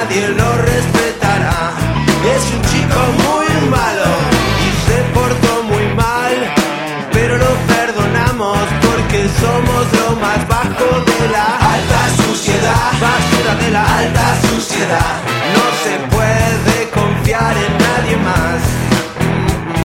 nadie lo respetará. Es un chico muy malo y se portó muy mal, pero lo perdonamos porque somos lo más bajo de la alta suciedad, basura de la alta suciedad.